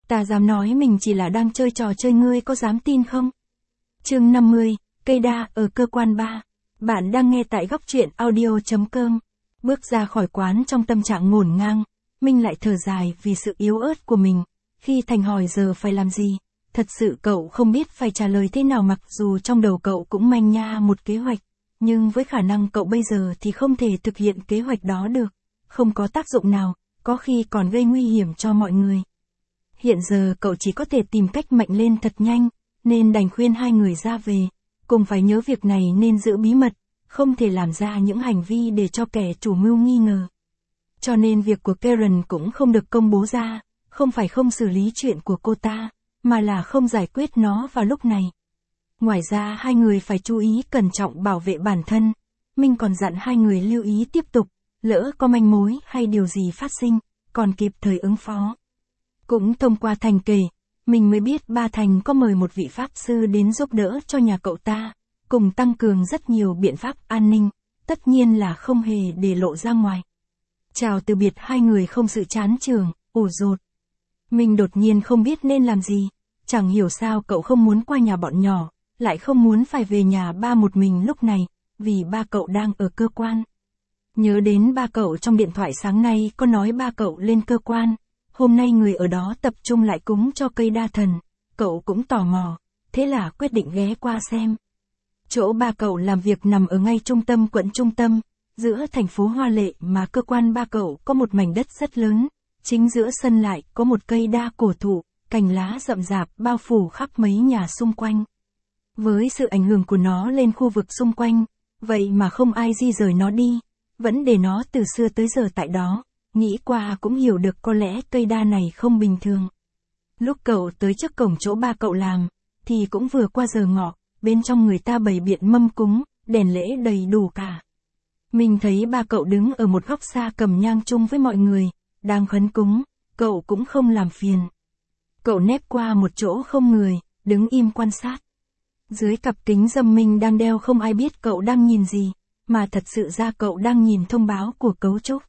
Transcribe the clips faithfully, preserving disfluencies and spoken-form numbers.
Ta dám nói mình chỉ là đang chơi trò chơi, ngươi có dám tin không? Chương năm mươi, cây đa ở cơ quan ba. Bạn đang nghe tại góc truyện audio chấm com. Bước ra khỏi quán trong tâm trạng ngổn ngang, Minh lại thở dài vì sự yếu ớt của mình. Khi Thành hỏi giờ phải làm gì, thật sự cậu không biết phải trả lời thế nào, mặc dù trong đầu cậu cũng manh nha một kế hoạch. Nhưng với khả năng cậu bây giờ thì không thể thực hiện kế hoạch đó được. Không có tác dụng nào, có khi còn gây nguy hiểm cho mọi người. Hiện giờ cậu chỉ có thể tìm cách mạnh lên thật nhanh, nên đành khuyên hai người ra về. Cùng phải nhớ việc này nên giữ bí mật, không thể làm ra những hành vi để cho kẻ chủ mưu nghi ngờ. Cho nên việc của Karen cũng không được công bố ra, không phải không xử lý chuyện của cô ta, mà là không giải quyết nó vào lúc này. Ngoài ra hai người phải chú ý cẩn trọng bảo vệ bản thân. Minh còn dặn hai người lưu ý tiếp tục, lỡ có manh mối hay điều gì phát sinh, còn kịp thời ứng phó. Cũng thông qua Thành kể, mình mới biết ba Thành có mời một vị pháp sư đến giúp đỡ cho nhà cậu ta, cùng tăng cường rất nhiều biện pháp an ninh, tất nhiên là không hề để lộ ra ngoài. Chào từ biệt hai người không sự chán chường, ủ rột. Mình đột nhiên không biết nên làm gì, chẳng hiểu sao cậu không muốn qua nhà bọn nhỏ, lại không muốn phải về nhà ba một mình lúc này, vì ba cậu đang ở cơ quan. Nhớ đến ba cậu trong điện thoại sáng nay có nói ba cậu lên cơ quan, hôm nay người ở đó tập trung lại cúng cho cây đa thần, cậu cũng tò mò, thế là quyết định ghé qua xem. Chỗ ba cậu làm việc nằm ở ngay trung tâm quận trung tâm, giữa thành phố hoa lệ mà cơ quan ba cậu có một mảnh đất rất lớn, chính giữa sân lại có một cây đa cổ thụ, cành lá rậm rạp bao phủ khắp mấy nhà xung quanh. Với sự ảnh hưởng của nó lên khu vực xung quanh, vậy mà không ai di rời nó đi, vẫn để nó từ xưa tới giờ tại đó, nghĩ qua cũng hiểu được có lẽ cây đa này không bình thường. Lúc cậu tới trước cổng chỗ ba cậu làm, thì cũng vừa qua giờ ngọ, bên trong người ta bày biện mâm cúng, đèn lễ đầy đủ cả. Mình thấy ba cậu đứng ở một góc xa cầm nhang chung với mọi người, đang khấn cúng, cậu cũng không làm phiền. Cậu nép qua một chỗ không người, đứng im quan sát. Dưới cặp kính râm Minh đang đeo không ai biết cậu đang nhìn gì, mà thật sự ra cậu đang nhìn thông báo của cấu trúc.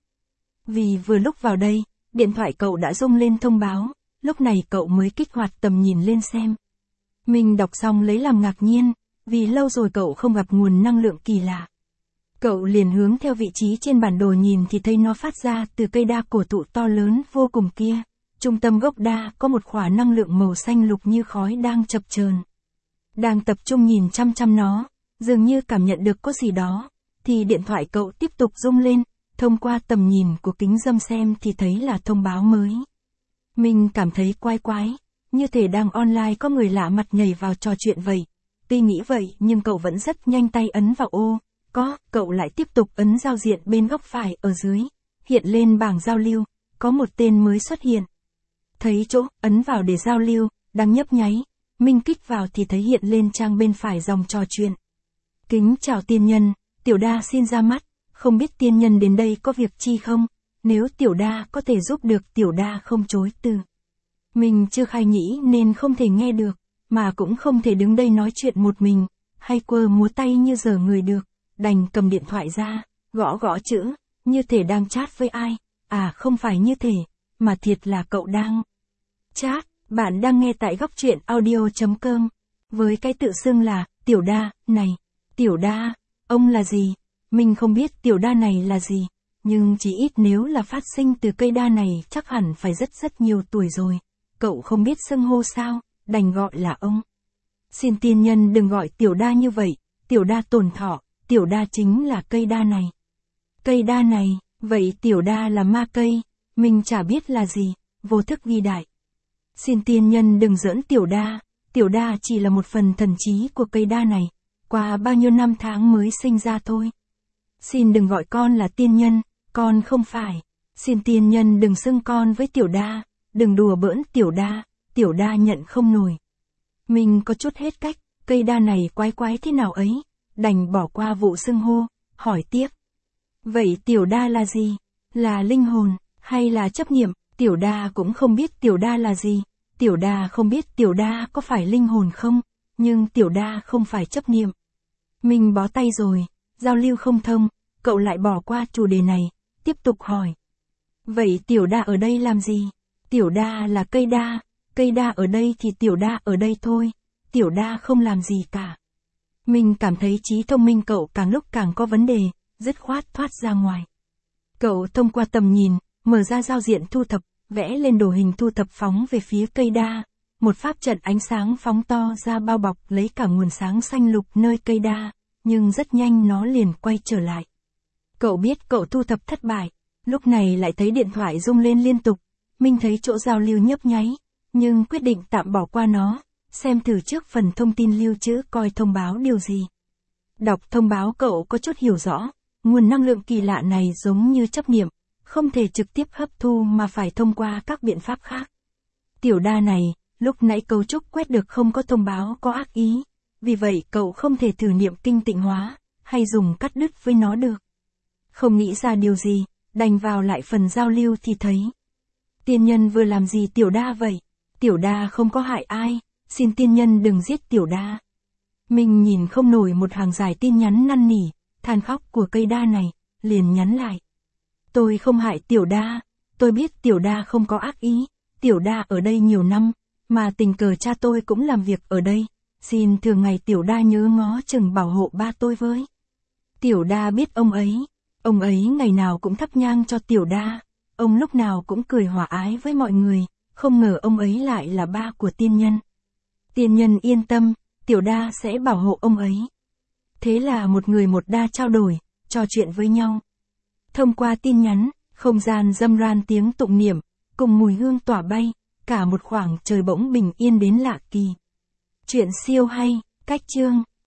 Vì vừa lúc vào đây, điện thoại cậu đã rung lên thông báo, lúc này cậu mới kích hoạt tầm nhìn lên xem. Mình đọc xong lấy làm ngạc nhiên, vì lâu rồi cậu không gặp nguồn năng lượng kỳ lạ. Cậu liền hướng theo vị trí trên bản đồ nhìn thì thấy nó phát ra từ cây đa cổ thụ to lớn vô cùng kia. Trung tâm gốc đa có một khỏa năng lượng màu xanh lục như khói đang chập chờn. Đang tập trung nhìn chăm chăm nó, dường như cảm nhận được có gì đó, thì điện thoại cậu tiếp tục rung lên, thông qua tầm nhìn của kính râm xem thì thấy là thông báo mới. Mình cảm thấy quái quái, như thể đang online có người lạ mặt nhảy vào trò chuyện vậy. Tuy nghĩ vậy nhưng cậu vẫn rất nhanh tay ấn vào ô, có, cậu lại tiếp tục ấn giao diện bên góc phải ở dưới, hiện lên bảng giao lưu, có một tên mới xuất hiện. Thấy chỗ, ấn vào để giao lưu, đang nhấp nháy, Minh kích vào thì thấy hiện lên trang bên phải dòng trò chuyện. Kính chào tiên nhân, tiểu đa xin ra mắt, không biết tiên nhân đến đây có việc chi không, nếu tiểu đa có thể giúp được tiểu đa không chối từ. Mình chưa khai nhĩ nên không thể nghe được, mà cũng không thể đứng đây nói chuyện một mình, hay quơ múa tay như giờ người được, đành cầm điện thoại ra, gõ gõ chữ, như thể đang chat với ai, à không phải như thể, mà thiệt là cậu đang chat. Bạn đang nghe tại góc truyện audio chấm com, với cái tự xưng là, tiểu đa, này, tiểu đa, ông là gì? Mình không biết tiểu đa này là gì, nhưng chỉ ít nếu là phát sinh từ cây đa này chắc hẳn phải rất rất nhiều tuổi rồi. Cậu không biết xưng hô sao, đành gọi là ông. Xin tiên nhân đừng gọi tiểu đa như vậy, tiểu đa tổn thọ, tiểu đa chính là cây đa này. Cây đa này, vậy tiểu đa là ma cây, mình chả biết là gì, vô thức ghi đại. Xin tiên nhân đừng giỡn tiểu đa, tiểu đa chỉ là một phần thần trí của cây đa này, qua bao nhiêu năm tháng mới sinh ra thôi. Xin đừng gọi con là tiên nhân, con không phải. Xin tiên nhân đừng xưng con với tiểu đa, đừng đùa bỡn tiểu đa, tiểu đa nhận không nổi. Mình có chút hết cách, cây đa này quái quái thế nào ấy, đành bỏ qua vụ xưng hô, hỏi tiếp. Vậy tiểu đa là gì? Là linh hồn, hay là chấp niệm? Tiểu đa cũng không biết tiểu đa là gì, tiểu đa không biết tiểu đa có phải linh hồn không, nhưng tiểu đa không phải chấp niệm. Mình bó tay rồi, giao lưu không thông, cậu lại bỏ qua chủ đề này, tiếp tục hỏi. Vậy tiểu đa ở đây làm gì? Tiểu đa là cây đa, cây đa ở đây thì tiểu đa ở đây thôi, tiểu đa không làm gì cả. Mình cảm thấy trí thông minh cậu càng lúc càng có vấn đề, dứt khoát thoát ra ngoài. Cậu thông qua tầm nhìn, mở ra giao diện thu thập, vẽ lên đồ hình thu thập phóng về phía cây đa. Một pháp trận ánh sáng phóng to ra bao bọc lấy cả nguồn sáng xanh lục nơi cây đa, nhưng rất nhanh nó liền quay trở lại. Cậu biết cậu thu thập thất bại, lúc này lại thấy điện thoại rung lên liên tục, mình thấy chỗ giao lưu nhấp nháy, nhưng quyết định tạm bỏ qua nó, xem thử trước phần thông tin lưu trữ coi thông báo điều gì. Đọc thông báo cậu có chút hiểu rõ, nguồn năng lượng kỳ lạ này giống như chấp niệm, không thể trực tiếp hấp thu mà phải thông qua các biện pháp khác. Tiểu đa này, lúc nãy cấu trúc quét được không có thông báo có ác ý, vì vậy cậu không thể thử niệm kinh tịnh hóa, hay dùng cắt đứt với nó được. Không nghĩ ra điều gì, đành vào lại phần giao lưu thì thấy. Tiên nhân vừa làm gì tiểu đa vậy? Tiểu đa không có hại ai, xin tiên nhân đừng giết tiểu đa. Mình nhìn không nổi một hàng dài tin nhắn năn nỉ, than khóc của cây đa này, liền nhắn lại. Tôi không hại tiểu đa, tôi biết tiểu đa không có ác ý, tiểu đa ở đây nhiều năm, mà tình cờ cha tôi cũng làm việc ở đây, xin thường ngày tiểu đa nhớ ngó chừng bảo hộ ba tôi với. Tiểu đa biết ông ấy, ông ấy ngày nào cũng thắp nhang cho tiểu đa, ông lúc nào cũng cười hòa ái với mọi người, không ngờ ông ấy lại là ba của tiên nhân. Tiên nhân yên tâm, tiểu đa sẽ bảo hộ ông ấy. Thế là một người một đa trao đổi, trò chuyện với nhau. Thông qua tin nhắn, không gian râm ran tiếng tụng niệm, cùng mùi hương tỏa bay, cả một khoảng trời bỗng bình yên đến lạ kỳ. Chuyện siêu hay, cách chương.